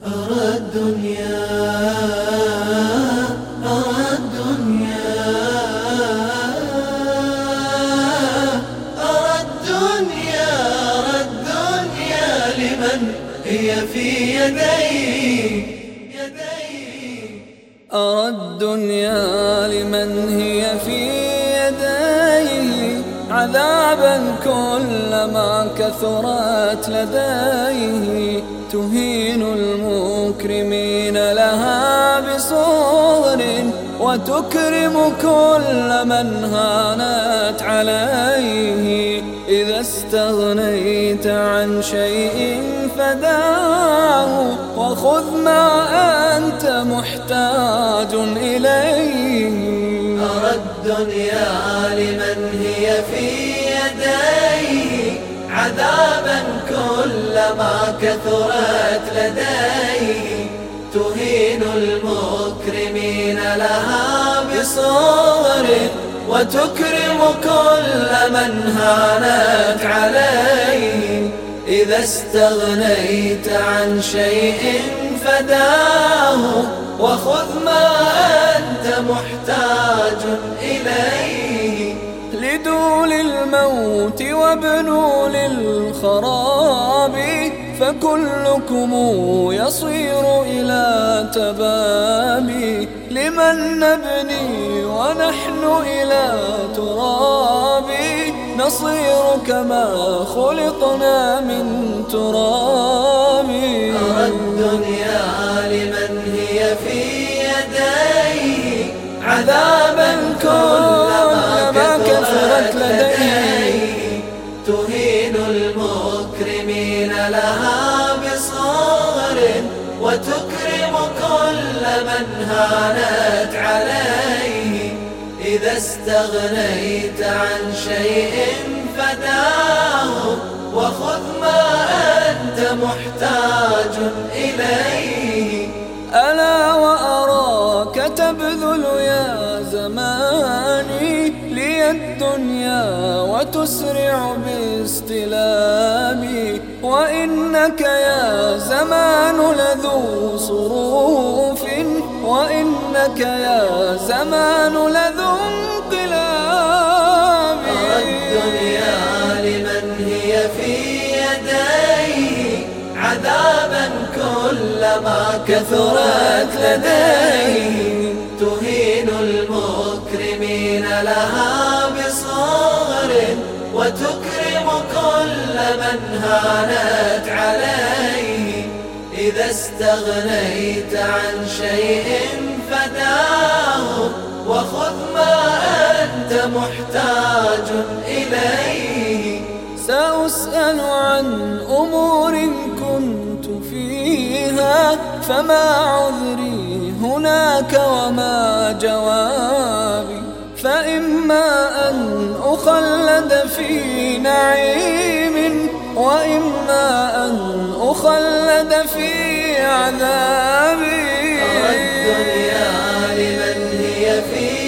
أرى الدنيا أرى الدنيا أرى الدنيا أرى الدنيا لمن هي في يدي أرى الدنيا لمن هي في يديه عذابا كلما كثرت لديه تهين المكرمين لها بصغر وتكرم كل من هانت عليه إذا استغنيت عن شيء فداه وخذ ما أنت محتاج إليه. أرى الدنيا لمن هي في يديه عذابا كلما كثرت لديه تهين المكرمين لها بصغر وتكرم كل من هانت عليه إذا استغنيت عن شيء فداه وخذ ما أنت محتاج إليه. لدول الموت وابنوا للخراب فكلكم يصير إلى تباب لمن نبني ونحن إلى تراب نصير كما خلقنا من تراب. أرى الدنيا لمن هي في يديه عذابا كلما كثرت لديه تهين المكرمين لها بصغر وتكرم كل من هانت عليه إذا استغنيت عن شيء فداه وخذ ما أنت محتاج إليه. ألا وأراك تبذل يا زماني لي الدنيا وتسرع باستلامي وإنك يا زمان لذو صروف وإنك يا زمان لذو انقلاب. أرى الدنيا لمن هي في يديه عذابا كلما كثرت لديه تهين المكرمين لها بصغر وتكرم كل من هانت عليه إذا استغنيت عن شيء فداه وخذ ما أنت محتاج إليه. سأسأل عن أمور كنت فيها فما عذري هناك وما جوابي فإما أن أخلد في نعيم وإما أن أخلد في عذابي. أرى الدنيا لمن هي في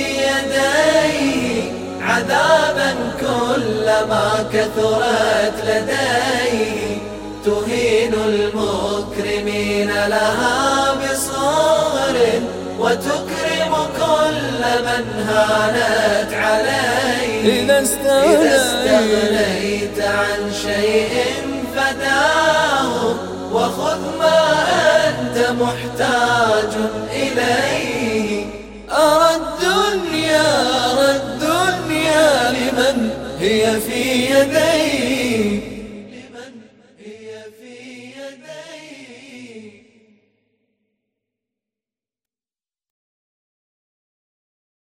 يديه عذابا كلما كثرت لديه تهين المكرمين لها بصغر وتكرم كل من هانت عليه إذا استغنيت عن شيء فداه وخذ ما أنت محتاج إليه. أرى الدنيا لمن هي في يديه